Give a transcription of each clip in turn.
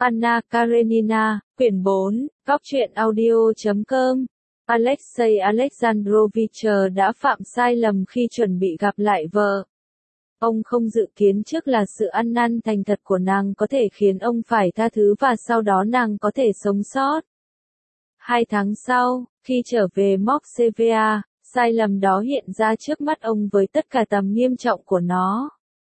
Anna Karenina, quyển 4, góc truyện audio.com. Alexei Alexandrovich đã phạm sai lầm khi chuẩn bị gặp lại vợ. Ông không dự kiến trước là sự ăn năn thành thật của nàng có thể khiến ông phải tha thứ và sau đó nàng có thể sống sót. 2 tháng sau, khi trở về Moskva, sai lầm đó hiện ra trước mắt ông với tất cả tầm nghiêm trọng của nó.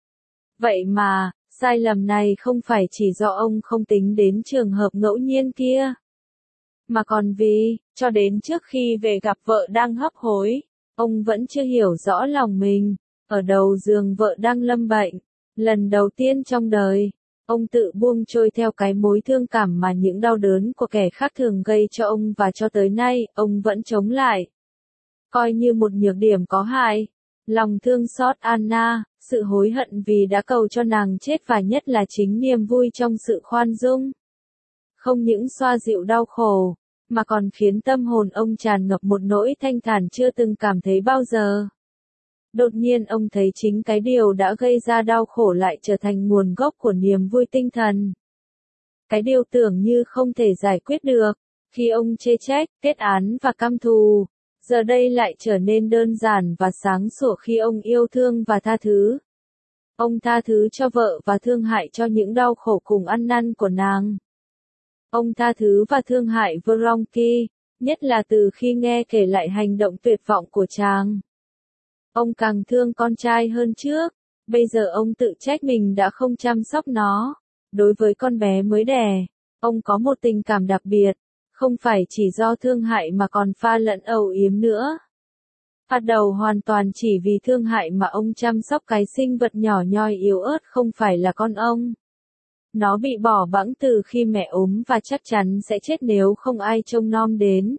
Vậy mà, sai lầm này không phải chỉ do ông không tính đến trường hợp ngẫu nhiên kia, mà còn vì, cho đến trước khi về gặp vợ đang hấp hối, ông vẫn chưa hiểu rõ lòng mình. Ở đầu giường vợ đang lâm bệnh, lần đầu tiên trong đời, ông tự buông trôi theo cái mối thương cảm mà những đau đớn của kẻ khác thường gây cho ông và cho tới nay, ông vẫn chống lại. Coi như một nhược điểm có hại, lòng thương xót Anna, sự hối hận vì đã cầu cho nàng chết và nhất là chính niềm vui trong sự khoan dung. Không những xoa dịu đau khổ, mà còn khiến tâm hồn ông tràn ngập một nỗi thanh thản chưa từng cảm thấy bao giờ. Đột nhiên ông thấy chính cái điều đã gây ra đau khổ lại trở thành nguồn gốc của niềm vui tinh thần. Cái điều tưởng như không thể giải quyết được, khi ông chê trách, kết án và căm thù, giờ đây lại trở nên đơn giản và sáng sủa khi ông yêu thương và tha thứ. Ông tha thứ cho vợ và thương hại cho những đau khổ cùng ăn năn của nàng. Ông tha thứ và thương hại Vronsky, nhất là từ khi nghe kể lại hành động tuyệt vọng của chàng. Ông càng thương con trai hơn trước, bây giờ ông tự trách mình đã không chăm sóc nó. Đối với con bé mới đẻ, ông có một tình cảm đặc biệt, không phải chỉ do thương hại mà còn pha lẫn âu yếm nữa. Bắt đầu hoàn toàn chỉ vì thương hại mà ông chăm sóc cái sinh vật nhỏ nhoi yếu ớt không phải là con ông. Nó bị bỏ bẵng từ khi mẹ ốm và chắc chắn sẽ chết nếu không ai trông nom đến.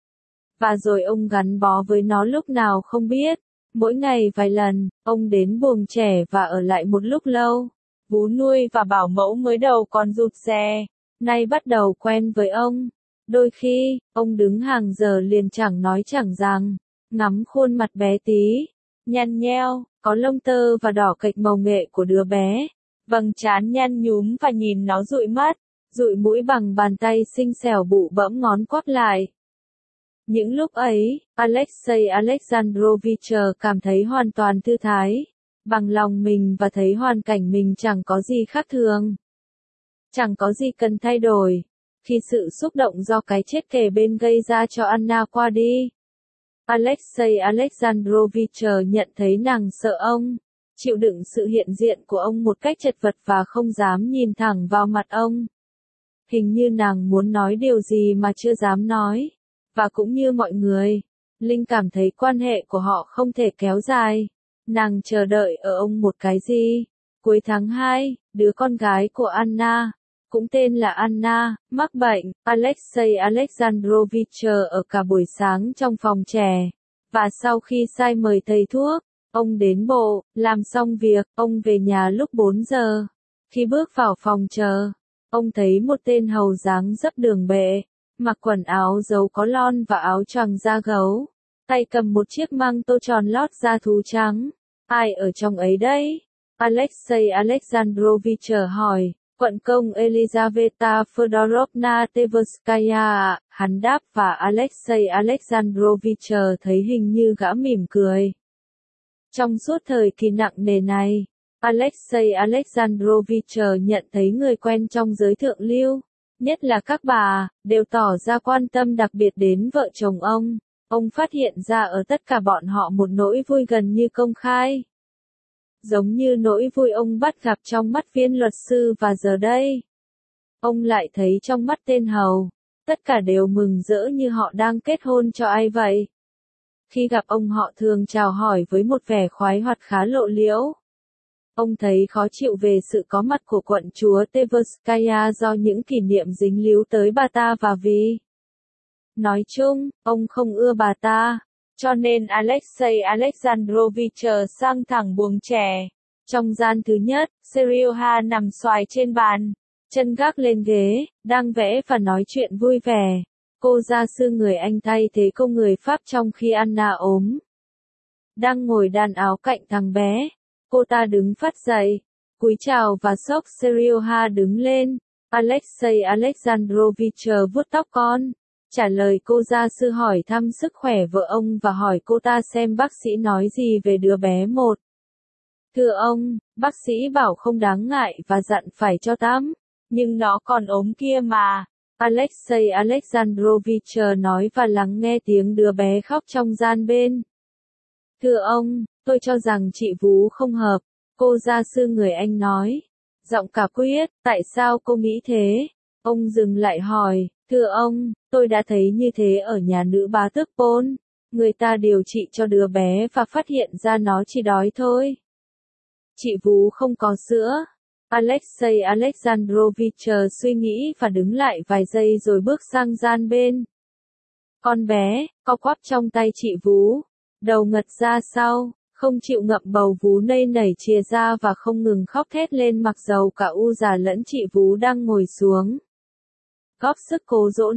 Và rồi ông gắn bó với nó lúc nào không biết. Mỗi ngày vài lần, ông đến buồng trẻ và ở lại một lúc lâu. Vú nuôi và bảo mẫu mới đầu còn rụt rè, nay bắt đầu quen với ông. Đôi khi, ông đứng hàng giờ liền chẳng nói chẳng rằng, ngắm khuôn mặt bé tí, nhăn nheo, có lông tơ và đỏ kệch màu nghệ của đứa bé. Vầng trán nhăn nhúm và nhìn nó dụi mắt, dụi mũi bằng bàn tay xinh xẻo bụ bẫm ngón quắp lại. Những lúc ấy, Alexei Alexandrovich cảm thấy hoàn toàn thư thái, bằng lòng mình và thấy hoàn cảnh mình chẳng có gì khác thường. Chẳng có gì cần thay đổi. Khi sự xúc động do cái chết kề bên gây ra cho Anna qua đi, Alexei Alexandrovich nhận thấy nàng sợ ông, chịu đựng sự hiện diện của ông một cách chật vật và không dám nhìn thẳng vào mặt ông. Hình như nàng muốn nói điều gì mà chưa dám nói. Và cũng như mọi người, Linh cảm thấy quan hệ của họ không thể kéo dài. Nàng chờ đợi ở ông một cái gì? Cuối tháng 2, đứa con gái của Anna, cũng tên là Anna, mắc bệnh. Alexei Alexandrovich ở cả buổi sáng trong phòng trẻ. Và sau khi sai mời thầy thuốc, ông đến bộ, làm xong việc, ông về nhà lúc 4 giờ. Khi bước vào phòng chờ, ông thấy một tên hầu dáng dấp đường bệ, mặc quần áo dấu có lon và áo choàng da gấu, tay cầm một chiếc măng tô tròn lót da thú trắng. Ai ở trong ấy đấy? Alexei Alexandrovich hỏi. Quận công Elizaveta Fedorovna Tverskaya, hắn đáp và Alexei Alexandrovich thấy hình như gã mỉm cười. Trong suốt thời kỳ nặng nề này, Alexei Alexandrovich nhận thấy người quen trong giới thượng lưu, nhất là các bà, đều tỏ ra quan tâm đặc biệt đến vợ chồng ông. Ông phát hiện ra ở tất cả bọn họ một nỗi vui gần như công khai. Giống như nỗi vui ông bắt gặp trong mắt viên luật sư và giờ đây, ông lại thấy trong mắt tên hầu, tất cả đều mừng rỡ như họ đang kết hôn cho ai vậy. Khi gặp ông họ thường chào hỏi với một vẻ khoái hoạt khá lộ liễu. Ông thấy khó chịu về sự có mặt của quận chúa Tverskaya do những kỷ niệm dính líu tới bà ta và vì nói chung, ông không ưa bà ta. Cho nên Alexei Alexandrovich sang thẳng buồng trẻ. Trong gian thứ nhất, Serioha nằm xoài trên bàn, chân gác lên ghế, đang vẽ và nói chuyện vui vẻ. Cô gia sư người Anh thay thế cô người Pháp trong khi Anna ốm. Đang ngồi đan áo cạnh thằng bé. Cô ta đứng phắt dậy, cúi chào và xốc Serioha đứng lên. Alexei Alexandrovich vuốt tóc con. Trả lời cô gia sư hỏi thăm sức khỏe vợ ông và hỏi cô ta xem bác sĩ nói gì về đứa bé một. Thưa ông, bác sĩ bảo không đáng ngại và dặn phải cho tắm. Nhưng nó còn ốm kia mà. Alexei Alexandrovich nói và lắng nghe tiếng đứa bé khóc trong gian bên. Thưa ông, tôi cho rằng chị vú không hợp. Cô gia sư người Anh nói. Giọng cả quyết, tại sao cô nghĩ thế? Ông dừng lại hỏi, thưa ông, tôi đã thấy như thế ở nhà nữ bá tước Paul. Người ta điều trị cho đứa bé và phát hiện ra nó chỉ đói thôi. Chị vú không có sữa. Alexei Alexandrovich suy nghĩ và đứng lại vài giây rồi bước sang gian bên. Con bé, co quắp trong tay chị vú, đầu ngật ra sau, không chịu ngậm bầu vú nây nảy chìa ra và không ngừng khóc thét lên mặc dầu cả U già lẫn chị vú đang ngồi xuống. Góp sức cố dỗ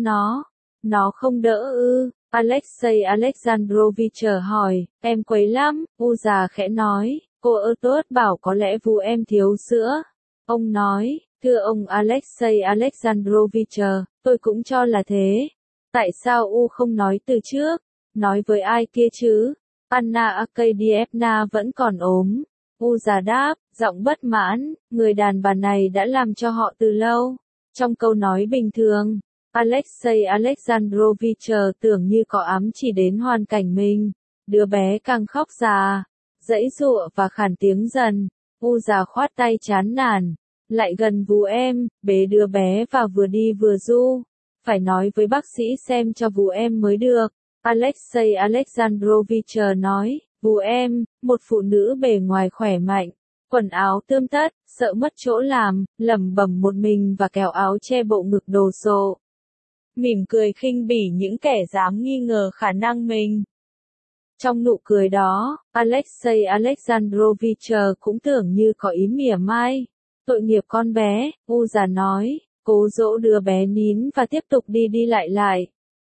nó không đỡ ư? Alexei Alexandrovich hỏi, em quấy lắm, U già khẽ nói, cô Ertut bảo có lẽ vú em thiếu sữa. Ông nói, thưa ông Alexei Alexandrovich, tôi cũng cho là thế. Tại sao U không nói từ trước? Nói với ai kia chứ? Anna Arkadievna vẫn còn ốm. U già đáp, giọng bất mãn, người đàn bà này đã làm cho họ từ lâu. Trong câu nói bình thường, Alexei Alexandrovich tưởng như có ám chỉ đến hoàn cảnh mình. Đứa bé càng khóc già, giãy giụa và khản tiếng dần. U già khoát tay chán nản. Lại gần vú em, bế đứa bé và vừa đi vừa ru. Phải nói với bác sĩ xem cho vú em mới được. Alexei Alexandrovich nói, vú em, một phụ nữ bề ngoài khỏe mạnh, quần áo tươm tất, sợ mất chỗ làm, lẩm bẩm một mình và kéo áo che bộ ngực đồ sộ. Mỉm cười khinh bỉ những kẻ dám nghi ngờ khả năng mình. Trong nụ cười đó, Alexei Alexandrovich cũng tưởng như có ý mỉa mai. Tội nghiệp con bé, U già nói, cố dỗ đứa bé nín và tiếp tục đi lại.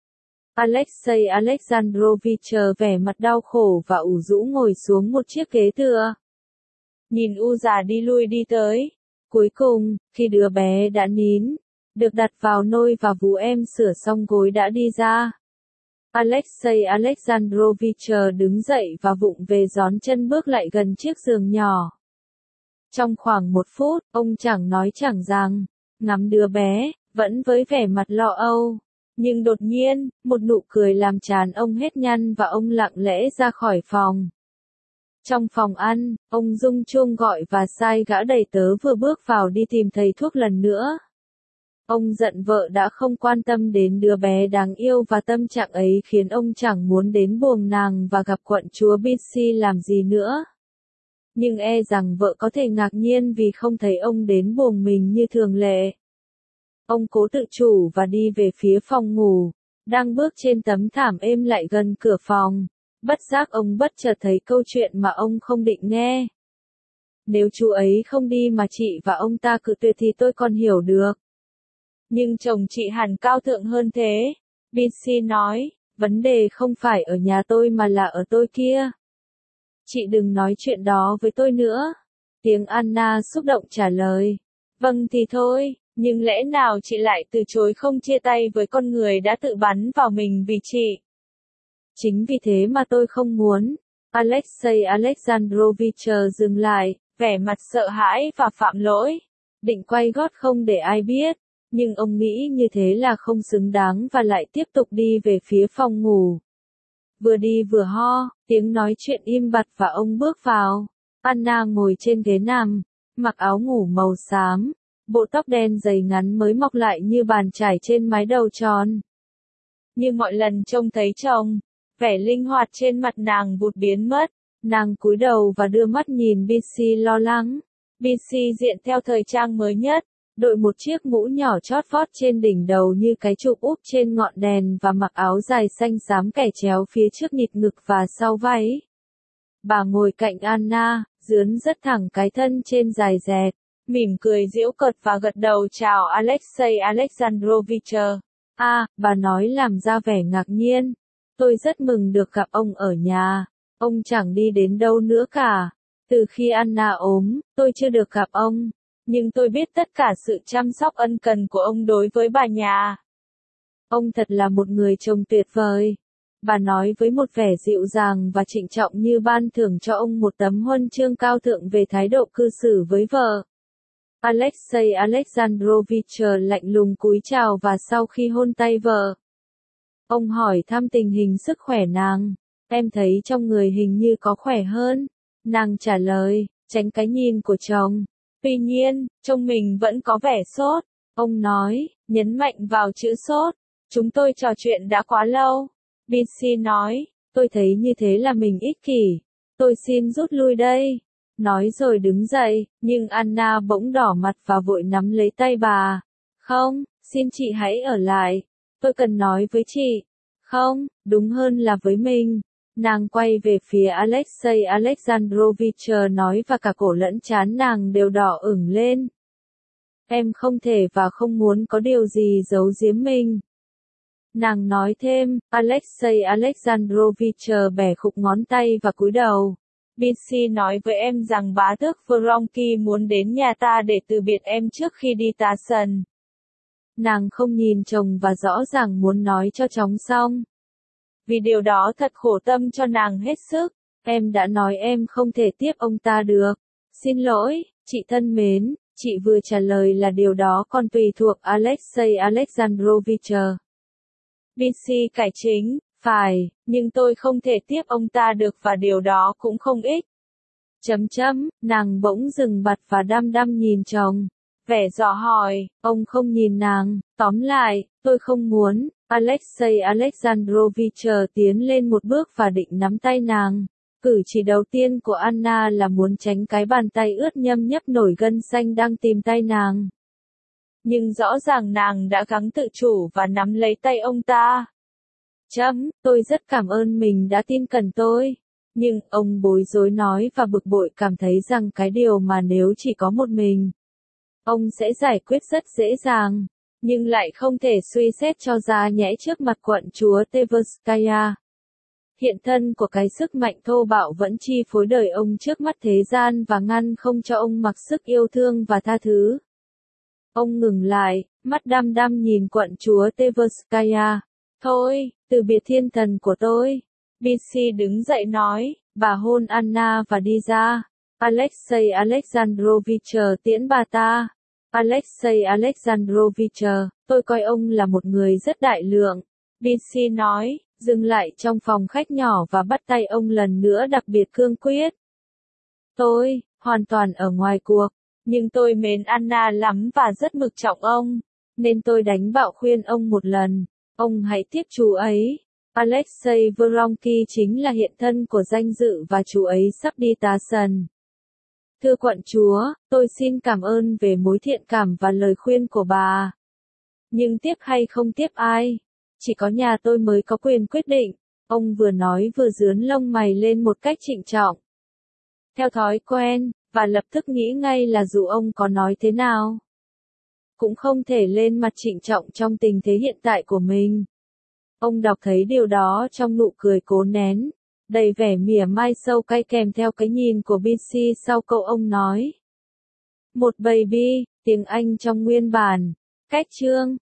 Alexei Alexandrovich vẻ mặt đau khổ và ủ rũ ngồi xuống một chiếc ghế tựa. Nhìn U già đi lui đi tới. Cuối cùng, khi đứa bé đã nín, được đặt vào nôi và vú em sửa xong gối đã đi ra. Alexei Alexandrovich đứng dậy và vụng về gión chân bước lại gần chiếc giường nhỏ. Trong khoảng 1 phút, ông chẳng nói chẳng rằng, ngắm đứa bé, vẫn với vẻ mặt lo âu. Nhưng đột nhiên, một nụ cười làm trán ông hết nhăn và ông lặng lẽ ra khỏi phòng. Trong phòng ăn, ông rung chuông gọi và sai gã đầy tớ vừa bước vào đi tìm thầy thuốc lần nữa. Ông giận vợ đã không quan tâm đến đứa bé đáng yêu và tâm trạng ấy khiến ông chẳng muốn đến buồng nàng và gặp quận chúa Bitsy làm gì nữa. Nhưng e rằng vợ có thể ngạc nhiên vì không thấy ông đến buồng mình như thường lệ. Ông cố tự chủ và đi về phía phòng ngủ, đang bước trên tấm thảm êm lại gần cửa phòng. Bất giác ông bất chợt thấy câu chuyện mà ông không định nghe. Nếu chú ấy không đi mà chị và ông ta cự tuyệt thì tôi còn hiểu được. Nhưng chồng chị hẳn cao thượng hơn thế. Bitsy nói, vấn đề không phải ở nhà tôi mà là ở tôi kia. Chị đừng nói chuyện đó với tôi nữa. Tiếng Anna xúc động trả lời. Vâng thì thôi, nhưng lẽ nào chị lại từ chối không chia tay với con người đã tự bắn vào mình vì chị? Chính vì thế mà tôi không muốn. Alexei Alexandrovich dừng lại, vẻ mặt sợ hãi và phạm lỗi. Định quay gót không để ai biết. Nhưng ông nghĩ như thế là không xứng đáng và lại tiếp tục đi về phía phòng ngủ. Vừa đi vừa ho, tiếng nói chuyện im bặt và ông bước vào. Anna ngồi trên ghế nằm, mặc áo ngủ màu xám, bộ tóc đen dày ngắn mới mọc lại như bàn chải trên mái đầu tròn. Như mọi lần trông thấy chồng, vẻ linh hoạt trên mặt nàng vụt biến mất. Nàng cúi đầu và đưa mắt nhìn Bitsy lo lắng. Bitsy diện theo thời trang mới nhất, đội một chiếc mũ nhỏ chót vót trên đỉnh đầu như cái chụp úp trên ngọn đèn và mặc áo dài xanh xám kẻ chéo phía trước nhịp ngực và sau váy. Bà ngồi cạnh Anna, dướn rất thẳng cái thân trên dài dẹt, mỉm cười giễu cợt và gật đầu chào Alexei Alexandrovich. Bà nói làm ra vẻ ngạc nhiên. Tôi rất mừng được gặp ông ở nhà. Ông chẳng đi đến đâu nữa cả. Từ khi Anna ốm, tôi chưa được gặp ông. nhưng tôi biết tất cả sự chăm sóc ân cần của ông đối với bà nhà. Ông thật là một người chồng tuyệt vời. Bà nói với một vẻ dịu dàng và trịnh trọng như ban thưởng cho ông một tấm huân chương cao thượng về thái độ cư xử với vợ. Alexei Alexandrovich lạnh lùng cúi chào và sau khi hôn tay vợ, ông hỏi thăm tình hình sức khỏe nàng. Em thấy trong người hình như có khỏe hơn. Nàng trả lời, tránh cái nhìn của chồng. Tuy nhiên, trông mình vẫn có vẻ sốt. Ông nói, nhấn mạnh vào chữ sốt. Chúng tôi trò chuyện đã quá lâu. BC nói, tôi thấy như thế là mình ích kỷ. Tôi xin rút lui đây. Nói rồi đứng dậy, nhưng Anna bỗng đỏ mặt và vội nắm lấy tay bà. Không, xin chị hãy ở lại. Tôi cần nói với chị. Không, đúng hơn là với mình. Nàng quay về phía Alexei Alexandrovich nói và cả cổ lẫn trán nàng đều đỏ ửng lên. Em không thể và không muốn có điều gì giấu giếm mình. Nàng nói thêm, Alexei Alexandrovich bẻ khúc ngón tay và cúi đầu. BC nói với em rằng bá tước Vronsky muốn đến nhà ta để từ biệt em trước khi đi tà sần. Nàng không nhìn chồng và rõ ràng muốn nói cho chóng xong. Vì điều đó thật khổ tâm cho nàng hết sức. Em đã nói em không thể tiếp ông ta được. Xin lỗi, chị thân mến, chị vừa trả lời là điều đó còn tùy thuộc Alexei Alexandrovich. BC cải chính, phải, nhưng tôi không thể tiếp ông ta được và điều đó cũng không ích. Nàng bỗng dừng bặt và đăm đăm nhìn chồng. Vẻ dò hỏi, ông không nhìn nàng, tóm lại, tôi không muốn. Alexei Alexandrovich tiến lên một bước và định nắm tay nàng. Cử chỉ đầu tiên của Anna là muốn tránh cái bàn tay ướt nhâm nhấp nổi gân xanh đang tìm tay nàng. Nhưng rõ ràng nàng đã gắng tự chủ và nắm lấy tay ông ta. Tôi rất cảm ơn mình đã tin cẩn tôi. Nhưng, ông bối rối nói và bực bội cảm thấy rằng cái điều mà nếu chỉ có một mình, ông sẽ giải quyết rất dễ dàng, nhưng lại không thể suy xét cho ra nhẽ trước mặt quận chúa Tverskaya. Hiện thân của cái sức mạnh thô bạo vẫn chi phối đời ông trước mắt thế gian và ngăn không cho ông mặc sức yêu thương và tha thứ. Ông ngừng lại, mắt đăm đăm nhìn quận chúa Tverskaya. Thôi, từ biệt thiên thần của tôi. BC đứng dậy nói, bà hôn Anna và đi ra. Alexei Alexandrovich tiễn bà ta. Alexei Alexandrovich, tôi coi ông là một người rất đại lượng. BC nói, dừng lại trong phòng khách nhỏ và bắt tay ông lần nữa đặc biệt cương quyết. Tôi, hoàn toàn ở ngoài cuộc, nhưng tôi mến Anna lắm và rất mực trọng ông, nên tôi đánh bạo khuyên ông một lần. Ông hãy tiếp chú ấy. Alexei Vronsky chính là hiện thân của danh dự và chú ấy sắp đi tà sần. Thưa quận chúa, tôi xin cảm ơn về mối thiện cảm và lời khuyên của bà. Nhưng tiếp hay không tiếp ai? Chỉ có nhà tôi mới có quyền quyết định. Ông vừa nói vừa giướn lông mày lên một cách trịnh trọng. Theo thói quen, và lập tức nghĩ ngay là dù ông có nói thế nào, cũng không thể lên mặt trịnh trọng trong tình thế hiện tại của mình. Ông đọc thấy điều đó trong nụ cười cố nén, đầy vẻ mỉa mai sâu cay kèm theo cái nhìn của BC sau câu ông nói. Một baby, tiếng Anh trong nguyên bản. Cách chương